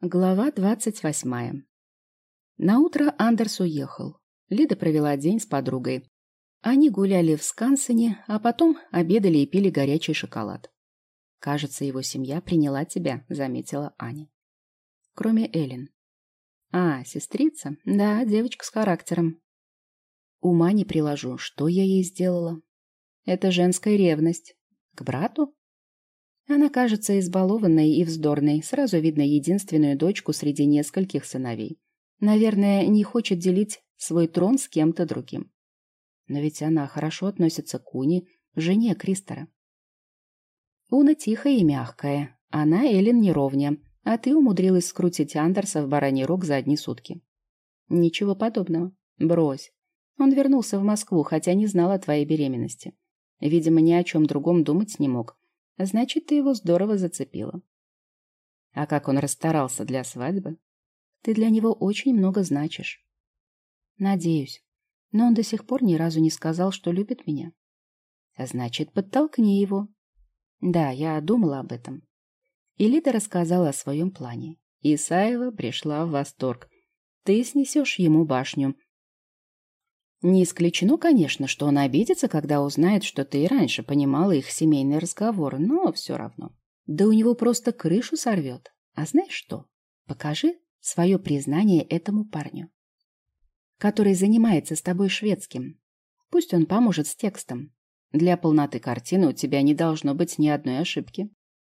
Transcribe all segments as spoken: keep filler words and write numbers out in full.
Глава двадцать восьмая. Наутро Андерс уехал. Лида провела день с подругой. Они гуляли в Скансене, а потом обедали и пили горячий шоколад. «Кажется, его семья приняла тебя», — заметила Аня. Кроме Эллен. «А, сестрица? Да, девочка с характером. Ума не приложу, что я ей сделала. Это женская ревность. К брату? Она кажется избалованной и вздорной, сразу видно единственную дочку среди нескольких сыновей. Наверное, не хочет делить свой трон с кем-то другим. Но ведь она хорошо относится к Уне, жене Кристера. Уна тихая и мягкая, она Эллен неровня, а ты умудрилась скрутить Андерса в бараний рог за одни сутки. Ничего подобного. Брось. Он вернулся в Москву, хотя не знал о твоей беременности. Видимо, ни о чем другом думать не мог. Значит, ты его здорово зацепила. А как он расстарался для свадьбы? Ты для него очень много значишь. Надеюсь. Но он до сих пор ни разу не сказал, что любит меня. Значит, подтолкни его. Да, я думала об этом. И Лида рассказала о своем плане. Исаева пришла в восторг. Ты снесешь ему башню. Не исключено, конечно, что он обидится, когда узнает, что ты и раньше понимала их семейный разговор, но все равно. Да у него просто крышу сорвет. А знаешь что? Покажи свое признание этому парню, который занимается с тобой шведским. Пусть он поможет с текстом. Для полноты картины у тебя не должно быть ни одной ошибки.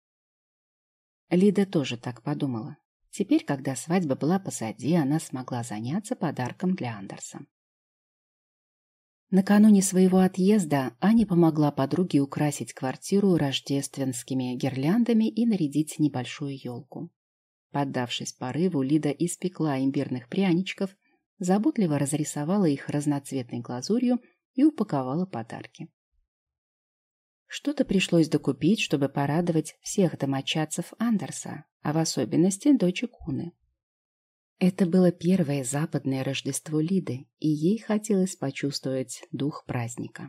Лида тоже так подумала. Теперь, когда свадьба была позади, она смогла заняться подарком для Андерса. Накануне своего отъезда Аня помогла подруге украсить квартиру рождественскими гирляндами и нарядить небольшую елку. Поддавшись порыву, Лида испекла имбирных пряничков, заботливо разрисовала их разноцветной глазурью и упаковала подарки. Что-то пришлось докупить, чтобы порадовать всех домочадцев Андерса, а в особенности дочь Уны. Это было первое западное Рождество Лиды, и ей хотелось почувствовать дух праздника.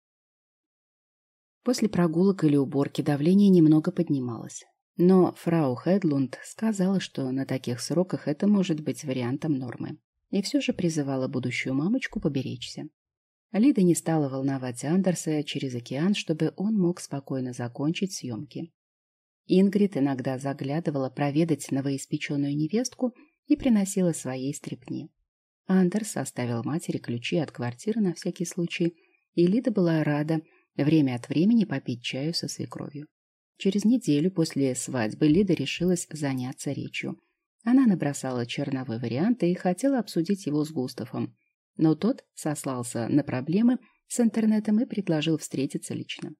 После прогулок или уборки давление немного поднималось, но фрау Хедлунд сказала, что на таких сроках это может быть вариантом нормы, и все же призывала будущую мамочку поберечься. Лида не стала волновать Андерса через океан, чтобы он мог спокойно закончить съемки. Ингрид иногда заглядывала проведать новоиспеченную невестку и приносила своей стряпни. Андерс оставил матери ключи от квартиры на всякий случай, и Лида была рада время от времени попить чаю со свекровью. Через неделю после свадьбы Лида решилась заняться речью. Она набросала черновой вариант и хотела обсудить его с Густавом, но тот сослался на проблемы с интернетом и предложил встретиться лично.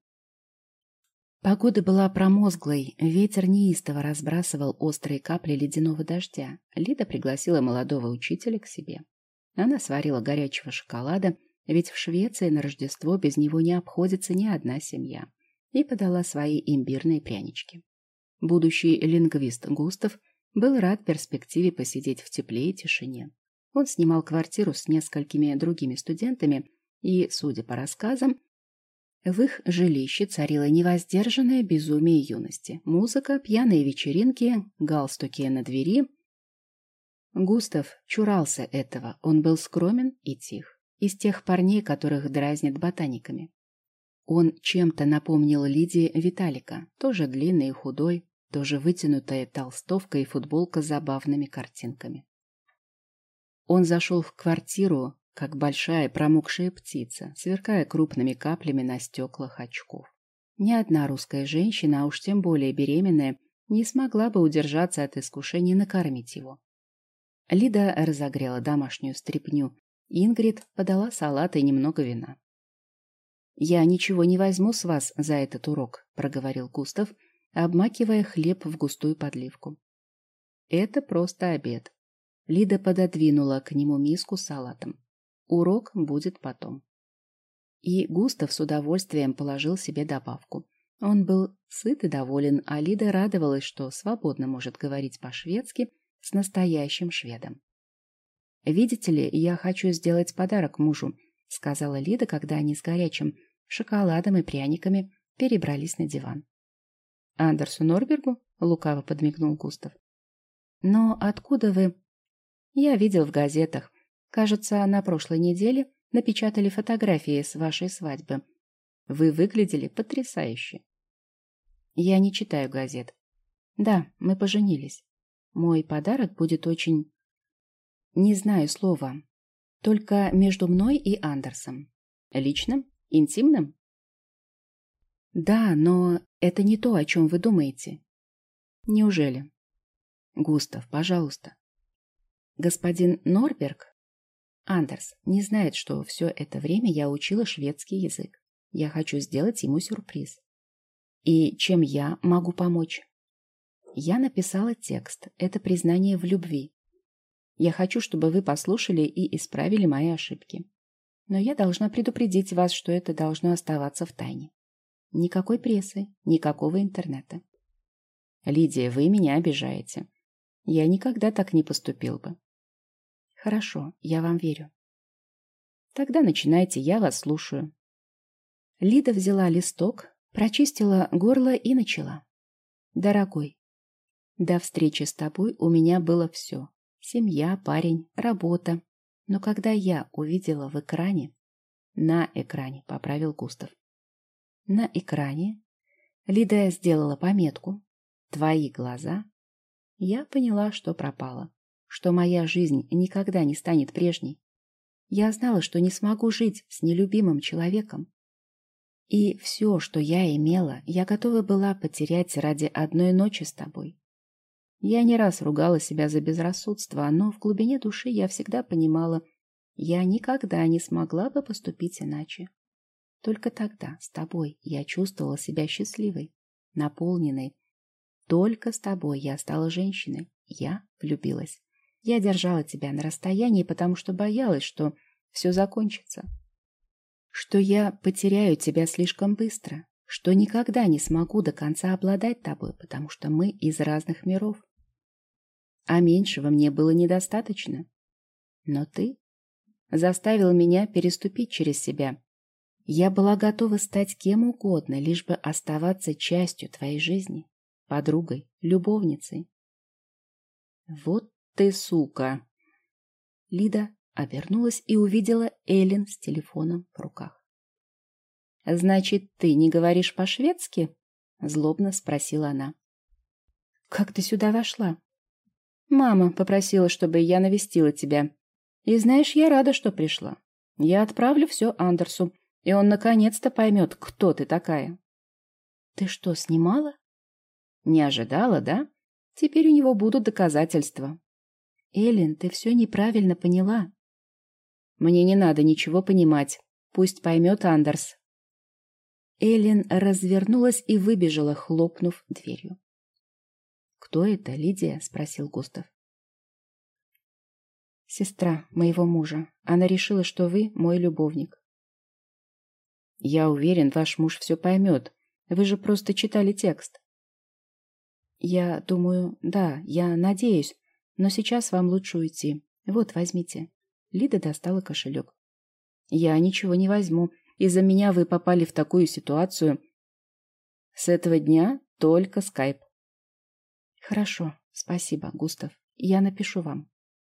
Погода была промозглой, ветер неистово разбрасывал острые капли ледяного дождя. Лида пригласила молодого учителя к себе. Она сварила горячего шоколада, ведь в Швеции на Рождество без него не обходится ни одна семья, и подала свои имбирные прянички. Будущий лингвист Густав был рад перспективе посидеть в тепле и тишине. Он снимал квартиру с несколькими другими студентами, и, судя по рассказам, в их жилище царило невоздержанное безумие юности. Музыка, пьяные вечеринки, галстуки на двери. Густав чурался этого, он был скромен и тих, из тех парней, которых дразнят ботаниками. Он чем-то напомнил Лиде Виталика, тоже длинный и худой, тоже вытянутая толстовка и футболка с забавными картинками. Он зашел в квартиру, как большая промокшая птица, сверкая крупными каплями на стеклах очков. Ни одна русская женщина, а уж тем более беременная, не смогла бы удержаться от искушения накормить его. Лида разогрела домашнюю стряпню, Ингрид подала салат и немного вина. «Я ничего не возьму с вас за этот урок», — проговорил Густав, обмакивая хлеб в густую подливку. «Это просто обед». Лида пододвинула к нему миску с салатом. Урок будет потом. И Густав с удовольствием положил себе добавку. Он был сыт и доволен, а Лида радовалась, что свободно может говорить по-шведски с настоящим шведом. «Видите ли, я хочу сделать подарок мужу», — сказала Лида, когда они с горячим шоколадом и пряниками перебрались на диван. «Андерсу Норбергу?» — лукаво подмигнул Густав. Но откуда вы? Я видел в газетах. Кажется, на прошлой неделе напечатали фотографии с вашей свадьбы. Вы выглядели потрясающе. Я не читаю газет. Да, мы поженились. Мой подарок будет очень... Не знаю слова. Только между мной и Андерсом. Личным? Интимным? Да, но это не то, о чем вы думаете. Неужели? Густав, пожалуйста. Господин Норберг, Андерс, не знает, что все это время я учила шведский язык. Я хочу сделать ему сюрприз. И чем я могу помочь? Я написала текст. Это признание в любви. Я хочу, чтобы вы послушали и исправили мои ошибки. Но я должна предупредить вас, что это должно оставаться в тайне. Никакой прессы, никакого интернета. Лидия, вы меня обижаете. Я никогда так не поступил бы. Хорошо, я вам верю. Тогда начинайте, я вас слушаю. Лида взяла листок, прочистила горло и начала. Дорогой, до встречи с тобой у меня было все. Семья, парень, работа. Но когда я увидела в экране... На экране, поправил Густав. На экране Лида сделала пометку. Твои глаза. Я поняла, что пропала. Что моя жизнь никогда не станет прежней. Я знала, что не смогу жить с нелюбимым человеком. И все, что я имела, я готова была потерять ради одной ночи с тобой. Я не раз ругала себя за безрассудство, но в глубине души я всегда понимала, я никогда не смогла бы поступить иначе. Только тогда, с тобой, я чувствовала себя счастливой, наполненной. Только с тобой я стала женщиной. Я влюбилась. Я держала тебя на расстоянии, потому что боялась, что все закончится. Что я потеряю тебя слишком быстро. Что никогда не смогу до конца обладать тобой, потому что мы из разных миров. А меньшего мне было недостаточно. Но ты заставил меня переступить через себя. Я была готова стать кем угодно, лишь бы оставаться частью твоей жизни, подругой, любовницей. Вот ты сука! Лида обернулась и увидела Эллен с телефоном в руках. «Значит, ты не говоришь по-шведски?» — злобно спросила она. «Как ты сюда вошла?» «Мама попросила, чтобы я навестила тебя. И знаешь, я рада, что пришла. Я отправлю все Андерсу, и он наконец-то поймет, кто ты такая». «Ты что, снимала?» «Не ожидала, да? Теперь у него будут доказательства». «Эллен, ты все неправильно поняла». «Мне не надо ничего понимать. Пусть поймет Андерс». Эллен развернулась и выбежала, хлопнув дверью. «Кто это, Лидия?» — спросил Густав. «Сестра моего мужа. Она решила, что вы мой любовник». «Я уверен, ваш муж все поймет. Вы же просто читали текст». «Я думаю, да, я надеюсь, но сейчас вам лучше уйти. Вот, возьмите». Лида достала кошелек. «Я ничего не возьму. Из-за меня вы попали в такую ситуацию. С этого дня только скайп». «Хорошо, спасибо, Густав. Я напишу вам».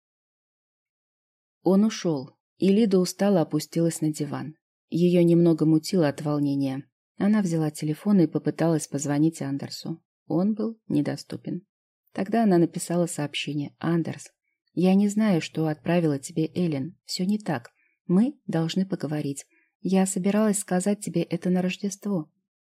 Он ушел, и Лида устало опустилась на диван. Ее немного мутило от волнения. Она взяла телефон и попыталась позвонить Андерсу. Он был недоступен. Тогда она написала сообщение. «Андерс, я не знаю, что отправила тебе Эллен. Все не так. Мы должны поговорить. Я собиралась сказать тебе это на Рождество».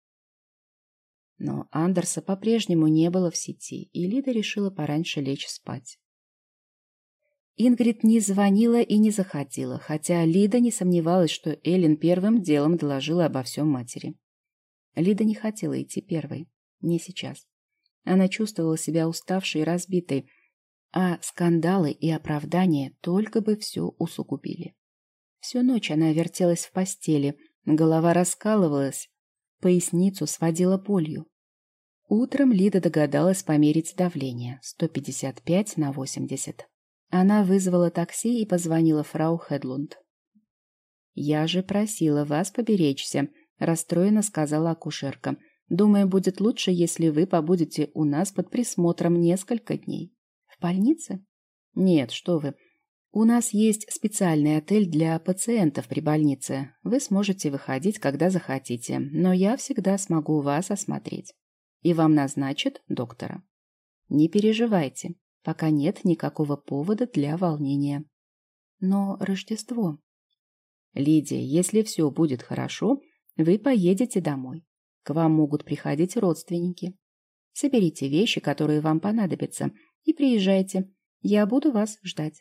Но Андерса по-прежнему не было в сети, и Лида решила пораньше лечь спать. Ингрид не звонила и не заходила, хотя Лида не сомневалась, что Эллен первым делом доложила обо всем матери. Лида не хотела идти первой. Не сейчас. Она чувствовала себя уставшей и разбитой, а скандалы и оправдания только бы все усугубили. Всю ночь она вертелась в постели, голова раскалывалась, поясницу сводила болью. Утром Лида догадалась померить давление — сто пятьдесят пять на восемьдесят. Она вызвала такси и позвонила фрау Хедлунд. «Я же просила вас поберечься», — расстроенно сказала акушерка. «Думаю, будет лучше, если вы побудете у нас под присмотром несколько дней. В больнице? Нет, что вы. У нас есть специальный отель для пациентов при больнице. Вы сможете выходить, когда захотите, но я всегда смогу вас осмотреть. И вам назначат доктора. Не переживайте, пока нет никакого повода для волнения. Но Рождество... Лидия, если все будет хорошо, вы поедете домой. К вам могут приходить родственники. Соберите вещи, которые вам понадобятся, и приезжайте. Я буду вас ждать.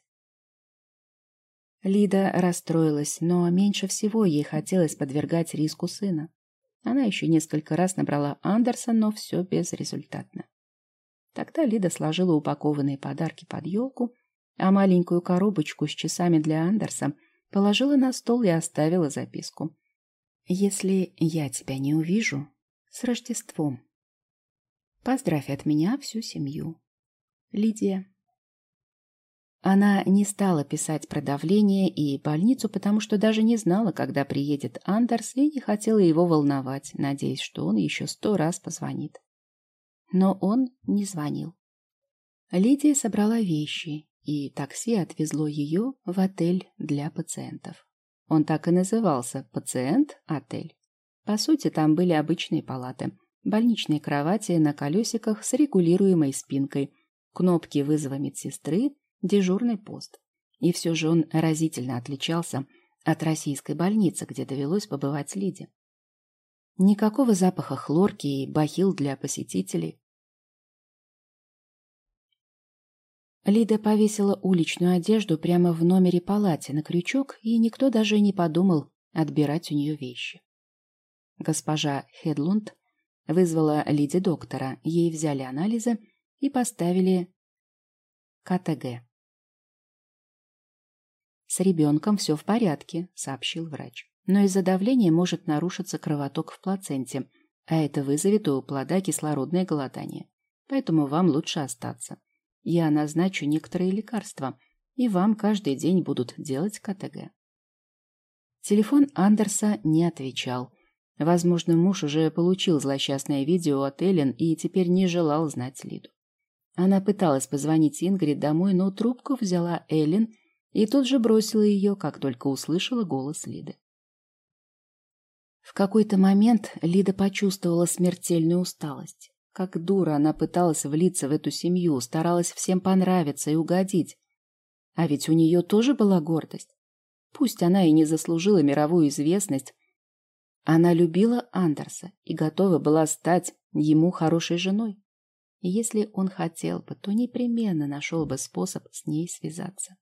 Лида расстроилась, но меньше всего ей хотелось подвергать риску сына. Она еще несколько раз набрала Андерса, но все безрезультатно. Тогда Лида сложила упакованные подарки под елку, а маленькую коробочку с часами для Андерса положила на стол и оставила записку. «Если я тебя не увижу, с Рождеством. Поздравь от меня всю семью. Лидия». Она не стала писать про давление и больницу, потому что даже не знала, когда приедет Андерс, и не хотела его волновать, надеясь, что он еще сто раз позвонит. Но он не звонил. Лидия собрала вещи, и такси отвезло ее в отель для пациентов. Он так и назывался «Пациент-отель». По сути, там были обычные палаты, больничные кровати на колесиках с регулируемой спинкой, кнопки вызова медсестры, дежурный пост. И все же он разительно отличался от российской больницы, где довелось побывать Лиде. Никакого запаха хлорки и бахил для посетителей. Лида повесила уличную одежду прямо в номере палате на крючок, и никто даже не подумал отбирать у нее вещи. Госпожа Хедлунд вызвала Лиде доктора, ей взяли анализы и поставили ка тэ гэ. «С ребенком все в порядке», — сообщил врач. «Но из-за давления может нарушиться кровоток в плаценте, а это вызовет у плода кислородное голодание. Поэтому вам лучше остаться. Я назначу некоторые лекарства, и вам каждый день будут делать ка тэ гэ». Телефон Андерса не отвечал. Возможно, муж уже получил злосчастное видео от Эллен и теперь не желал знать Лиду. Она пыталась позвонить Ингрид домой, но трубку взяла Эллен и тут же бросила ее, как только услышала голос Лиды. В какой-то момент Лида почувствовала смертельную усталость. Как дура она пыталась влиться в эту семью, старалась всем понравиться и угодить. А ведь у нее тоже была гордость. Пусть она и не заслужила мировую известность, она любила Андерса и готова была стать ему хорошей женой. И если он хотел бы, то непременно нашел бы способ с ней связаться.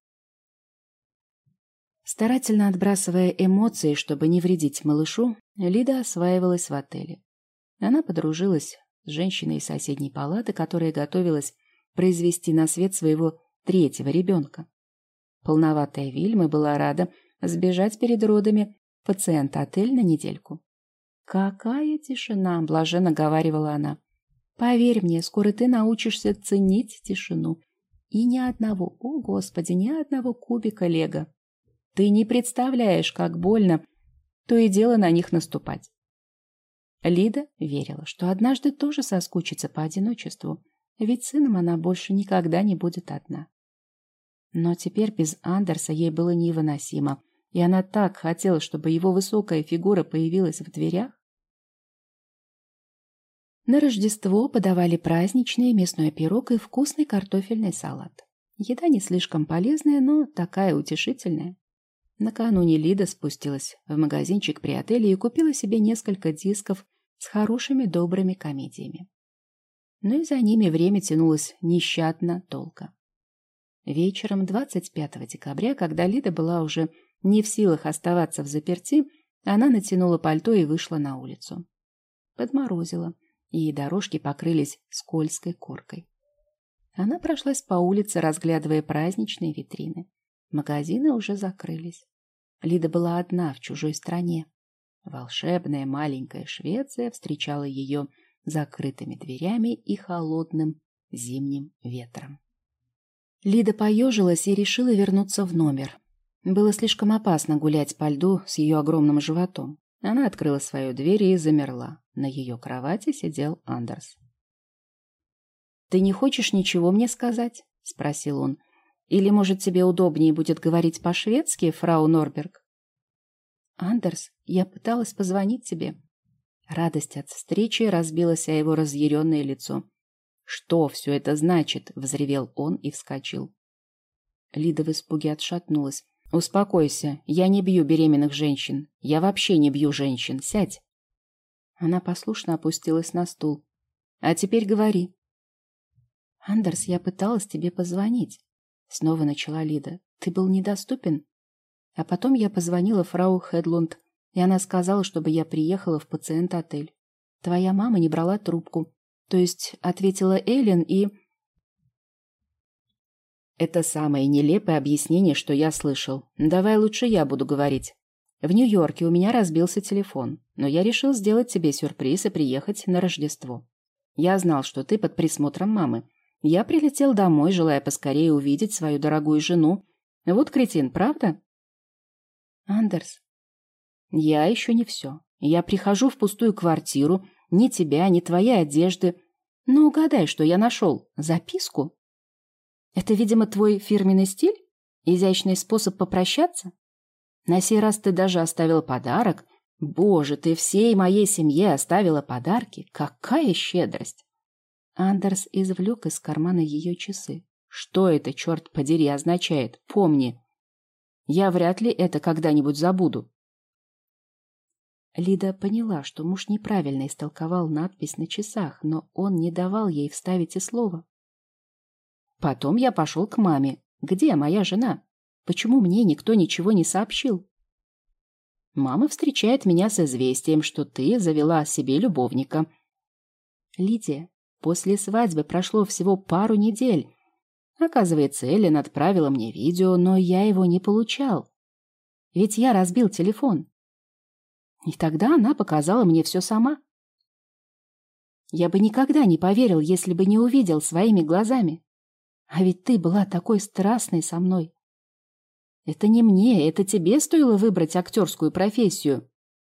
Старательно отбрасывая эмоции, чтобы не вредить малышу, Лида осваивалась в отеле. Она подружилась с женщиной из соседней палаты, которая готовилась произвести на свет своего третьего ребенка. Полноватая Вильма была рада сбежать перед родами в пациент-отель на недельку. «Какая тишина!» — блаженно говаривала она. «Поверь мне, скоро ты научишься ценить тишину. И ни одного, о господи, ни одного кубика лего. Ты не представляешь, как больно то и дело на них наступать». Лида верила, что однажды тоже соскучится по одиночеству, ведь сыном она больше никогда не будет одна. Но теперь без Андерса ей было невыносимо, и она так хотела, чтобы его высокая фигура появилась в дверях. На Рождество подавали праздничный мясной пирог и вкусный картофельный салат. Еда не слишком полезная, но такая утешительная. Накануне Лида спустилась в магазинчик при отеле и купила себе несколько дисков с хорошими добрыми комедиями. Но и за ними время тянулось нещадно долго. Вечером двадцать пятого декабря, когда Лида была уже не в силах оставаться взаперти, она натянула пальто и вышла на улицу. Подморозило, и дорожки покрылись скользкой коркой. Она прошлась по улице, разглядывая праздничные витрины. Магазины уже закрылись. Лида была одна в чужой стране. Волшебная маленькая Швеция встречала ее закрытыми дверями и холодным зимним ветром. Лида поежилась и решила вернуться в номер. Было слишком опасно гулять по льду с ее огромным животом. Она открыла свою дверь и замерла. На ее кровати сидел Андерс. «Ты не хочешь ничего мне сказать?» — спросил он. «Или, может, тебе удобнее будет говорить по-шведски, фрау Норберг?» «Андерс, я пыталась позвонить тебе». Радость от встречи разбилась о его разъяренное лицо. «Что все это значит?» — взревел он и вскочил. Лида в испуге отшатнулась. «Успокойся, я не бью беременных женщин. Я вообще не бью женщин. Сядь». Она послушно опустилась на стул. «А теперь говори». «Андерс, я пыталась тебе позвонить», — снова начала Лида. «Ты был недоступен. А потом я позвонила фрау Хедлунд, и она сказала, чтобы я приехала в пациент-отель. Твоя мама не брала трубку. То есть ответила Эллен и...» «Это самое нелепое объяснение, что я слышал. Давай лучше я буду говорить. В Нью-Йорке у меня разбился телефон, но я решил сделать тебе сюрприз и приехать на Рождество. Я знал, что ты под присмотром мамы. Я прилетел домой, желая поскорее увидеть свою дорогую жену. Вот кретин, правда?» «Андерс, я еще не все. Я прихожу в пустую квартиру, ни тебя, ни твоей одежды. Но угадай, что я нашел. Записку. Это, видимо, твой фирменный стиль? Изящный способ попрощаться? На сей раз ты даже оставила подарок. Боже, ты всей моей семье оставила подарки. Какая щедрость!» Андерс извлек из кармана ее часы. «Что это, черт подери, означает? Помни. Я вряд ли это когда-нибудь забуду». Лида поняла, что муж неправильно истолковал надпись на часах, но он не давал ей вставить и слова. «Потом я пошел к маме. Где моя жена? Почему мне никто ничего не сообщил? Мама встречает меня с известием, что ты завела себе любовника. Лидия, после свадьбы прошло всего пару недель. Оказывается, Эллен отправила мне видео, но я его не получал. Ведь я разбил телефон. И тогда она показала мне все сама. Я бы никогда не поверил, если бы не увидел своими глазами. А ведь ты была такой страстной со мной. Это не мне, это тебе стоило выбрать актерскую профессию.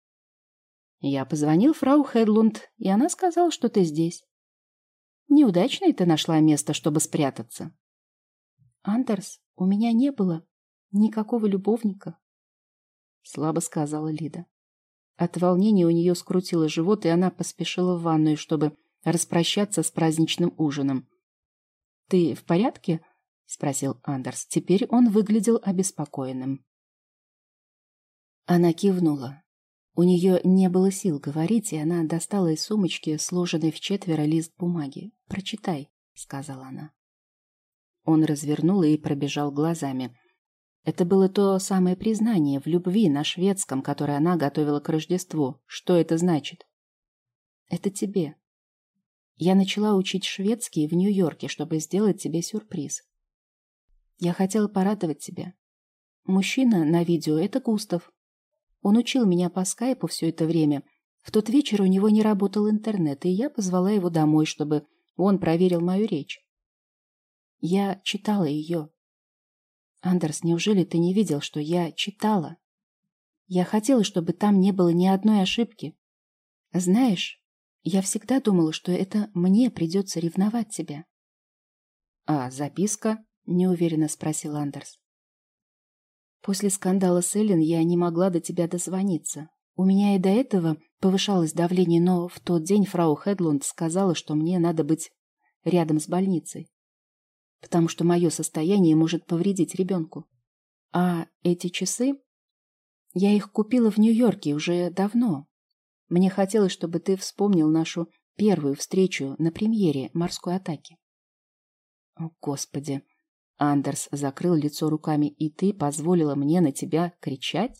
Я позвонил фрау Хедлунд, и она сказала, что ты здесь. Неудачное ты нашла место, чтобы спрятаться. Андерс, у меня не было никакого любовника, слабо сказала Лида. От волнения у нее скрутило живот, и она поспешила в ванную, чтобы распрощаться с праздничным ужином. «Ты в порядке?» — спросил Андерс. Теперь он выглядел обеспокоенным. Она кивнула. У нее не было сил говорить, и она достала из сумочки сложенный в четверо лист бумаги. «Прочитай», — сказала она. Он развернул и пробежал глазами. Это было то самое признание в любви на шведском, которое она готовила к Рождеству. Что это значит? Это тебе. Я начала учить шведский в Нью-Йорке, чтобы сделать тебе сюрприз. Я хотела порадовать тебя. Мужчина на видео — это Густав. Он учил меня по скайпу все это время. В тот вечер у него не работал интернет, и я позвала его домой, чтобы он проверил мою речь. Я читала ее. Андерс, неужели ты не видел, что я читала? Я хотела, чтобы там не было ни одной ошибки. Знаешь, я всегда думала, что это мне придется ревновать тебя. — А записка? — неуверенно спросил Андерс. После скандала с Эллен я не могла до тебя дозвониться. У меня и до этого повышалось давление, но в тот день фрау Хедлунд сказала, что мне надо быть рядом с больницей, потому что мое состояние может повредить ребенку. А эти часы, я их купила в Нью-Йорке уже давно. Мне хотелось, чтобы ты вспомнил нашу первую встречу на премьере «Морской атаки». О, Господи! Андерс закрыл лицо руками. И ты позволила мне на тебя кричать?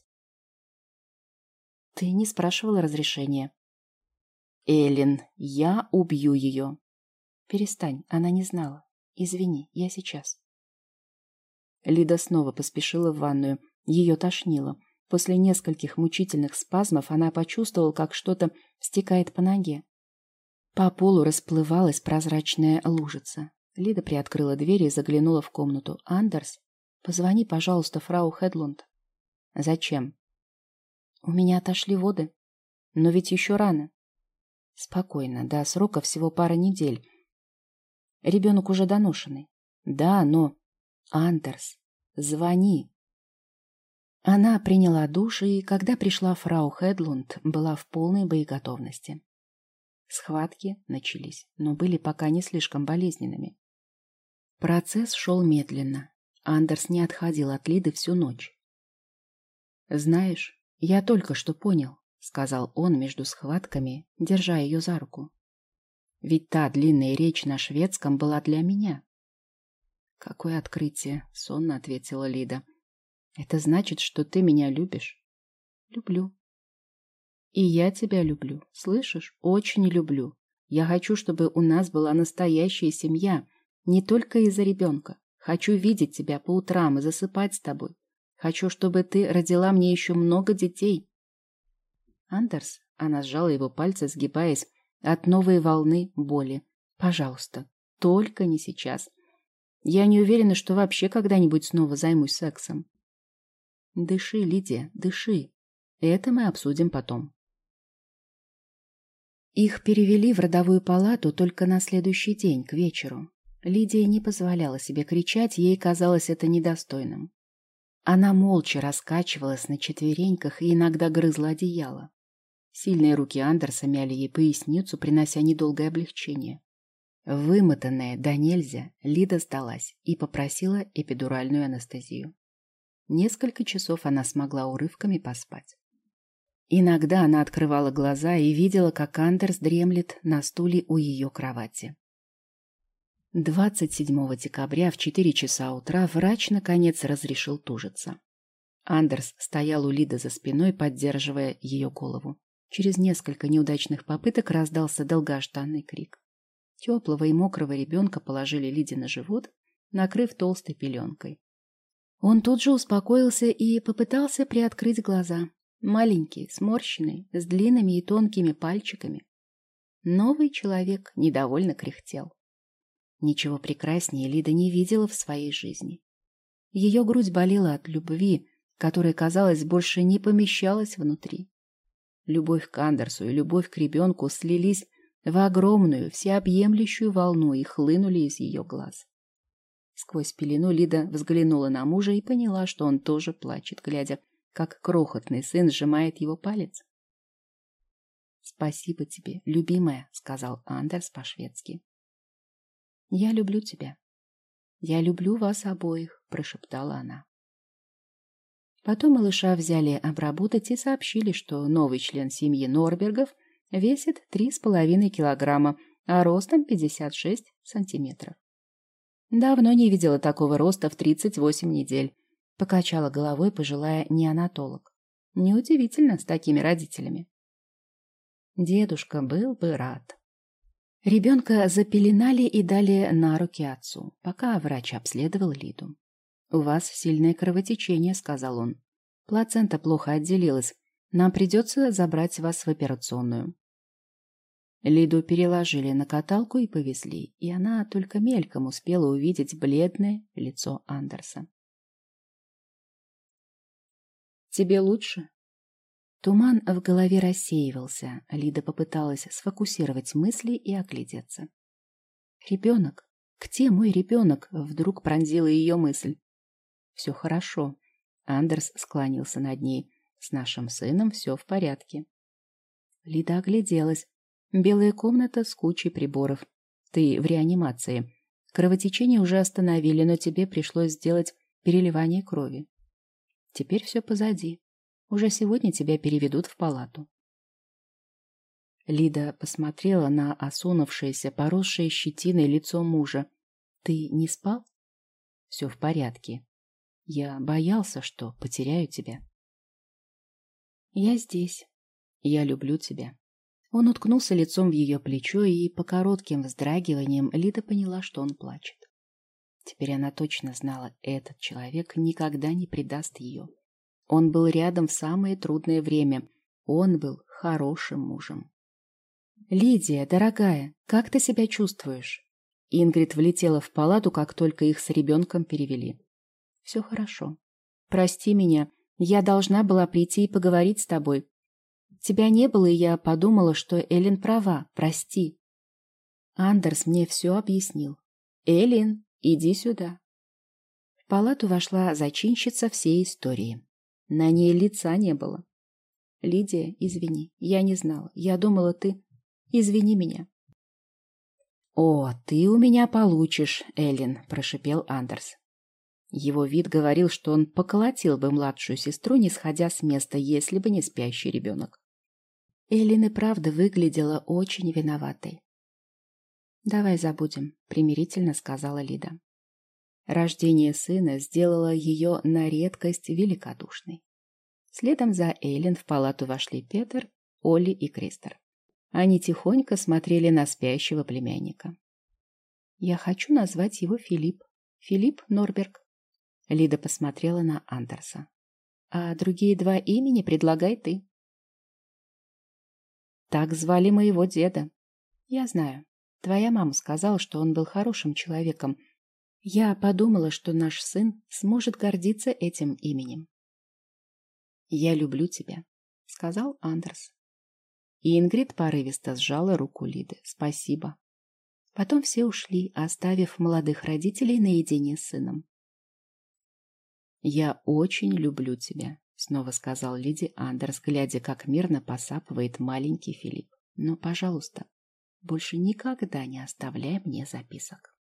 Ты не спрашивала разрешения. Эллен, я убью ее. Перестань, она не знала. Извини, я сейчас. Лида снова поспешила в ванную. Ее тошнило. После нескольких мучительных спазмов она почувствовала, как что-то стекает по ноге. По полу расплывалась прозрачная лужица. Лида приоткрыла дверь и заглянула в комнату. «Андерс, позвони, пожалуйста, фрау Хедлунд». «Зачем?» «У меня отошли воды. Но ведь еще рано». «Спокойно, до срока всего пара недель. Ребенок уже доношенный. Да, но... Андерс, звони. Она приняла душ, и, когда пришла фрау Хедлунд, была в полной боеготовности. Схватки начались, но были пока не слишком болезненными. Процесс шел медленно. Андерс не отходил от Лиды всю ночь. «Знаешь, я только что понял», — сказал он между схватками, держа ее за руку. «Ведь та длинная речь на шведском была для меня». «Какое открытие!» — сонно ответила Лида. «Это значит, что ты меня любишь?» «Люблю». «И я тебя люблю, слышишь? Очень люблю. Я хочу, чтобы у нас была настоящая семья, не только из-за ребенка. Хочу видеть тебя по утрам и засыпать с тобой. Хочу, чтобы ты родила мне еще много детей». «Андерс», — она сжала его пальцы, сгибаясь от новой волны боли. «Пожалуйста, только не сейчас. Я не уверена, что вообще когда-нибудь снова займусь сексом». «Дыши, Лидия, дыши. Это мы обсудим потом». Их перевели в родовую палату только на следующий день, к вечеру. Лидия не позволяла себе кричать, ей казалось это недостойным. Она молча раскачивалась на четвереньках и иногда грызла одеяло. Сильные руки Андерса мяли ей поясницу, принося недолгое облегчение. Вымотанная до нельзя, Лида сдалась и попросила эпидуральную анестезию. Несколько часов она смогла урывками поспать. Иногда она открывала глаза и видела, как Андерс дремлет на стуле у ее кровати. двадцать седьмого декабря в четыре часа утра врач наконец разрешил тужиться. Андерс стоял у Лиды за спиной, поддерживая ее голову. Через несколько неудачных попыток раздался долгожданный крик. Теплого и мокрого ребенка положили Лиде на живот, накрыв толстой пеленкой. Он тут же успокоился и попытался приоткрыть глаза. Маленький, сморщенный, с длинными и тонкими пальчиками. Новый человек недовольно кряхтел. Ничего прекраснее Лида не видела в своей жизни. Ее грудь болела от любви, которая, казалось, больше не помещалась внутри. Любовь к Андерсу и любовь к ребенку слились в огромную, всеобъемлющую волну и хлынули из ее глаз. Сквозь пелену Лида взглянула на мужа и поняла, что он тоже плачет, глядя, как крохотный сын сжимает его палец. «Спасибо тебе, любимая», — сказал Андерс по-шведски. «Я люблю тебя. Я люблю вас обоих», — прошептала она. Потом малыша взяли обработать и сообщили, что новый член семьи Норбергов весит три с половиной килограмма, а ростом пятьдесят шесть сантиметров. «Давно не видела такого роста в тридцать восемь недель», — покачала головой пожилая неонатолог. «Неудивительно с такими родителями». Дедушка был бы рад. Ребенка запеленали и дали на руки отцу, пока врач обследовал Лиду. «У вас сильное кровотечение», — сказал он. «Плацента плохо отделилась. Нам придется забрать вас в операционную». Лиду переложили на каталку и повезли, и она только мельком успела увидеть бледное лицо Андерса. «Тебе лучше?» Туман в голове рассеивался. Лида попыталась сфокусировать мысли и оглядеться. «Ребенок? Где мой ребенок?» — вдруг пронзила ее мысль. «Все хорошо». Андерс склонился над ней. «С нашим сыном все в порядке». Лида огляделась. Белая комната с кучей приборов. Ты в реанимации. Кровотечение уже остановили, но тебе пришлось сделать переливание крови. Теперь все позади. Уже сегодня тебя переведут в палату. Лида посмотрела на осунувшееся, поросшее щетиной лицо мужа. Ты не спал? Все в порядке. Я боялся, что потеряю тебя. Я здесь. Я люблю тебя. Он уткнулся лицом в ее плечо, и по коротким вздрагиваниям Лида поняла, что он плачет. Теперь она точно знала, этот человек никогда не предаст ее. Он был рядом в самое трудное время. Он был хорошим мужем. «Лидия, дорогая, как ты себя чувствуешь?» Ингрид влетела в палату, как только их с ребенком перевели. «Все хорошо. Прости меня, я должна была прийти и поговорить с тобой. Тебя не было, и я подумала, что Эллен права. Прости». Андерс мне все объяснил. «Эллен?» Иди сюда». В палату вошла зачинщица всей истории. На ней лица не было. «Лидия, извини, я не знала. Я думала, ты... Извини меня». «О, ты у меня получишь, Эллен», — прошипел Андерс. Его вид говорил, что он поколотил бы младшую сестру, не сходя с места, если бы не спящий ребенок. Эллен и правда выглядела очень виноватой. «Давай забудем», — примирительно сказала Лида. Рождение сына сделало ее на редкость великодушной. Следом за Эллен в палату вошли Петер, Олли и Кристер. Они тихонько смотрели на спящего племянника. «Я хочу назвать его Филипп. Филипп Норберг». Лида посмотрела на Андерса. «А другие два имени предлагай ты». «Так звали моего деда». «Я знаю. Твоя мама сказала, что он был хорошим человеком. Я подумала, что наш сын сможет гордиться этим именем». «Я люблю тебя», — сказал Андерс. Ингрид порывисто сжала руку Лиды. «Спасибо». Потом все ушли, оставив молодых родителей наедине с сыном. «Я очень люблю тебя», — снова сказал леди Андерс, глядя, как мирно посапывает маленький Филипп. «Но, пожалуйста, больше никогда не оставляй мне записок».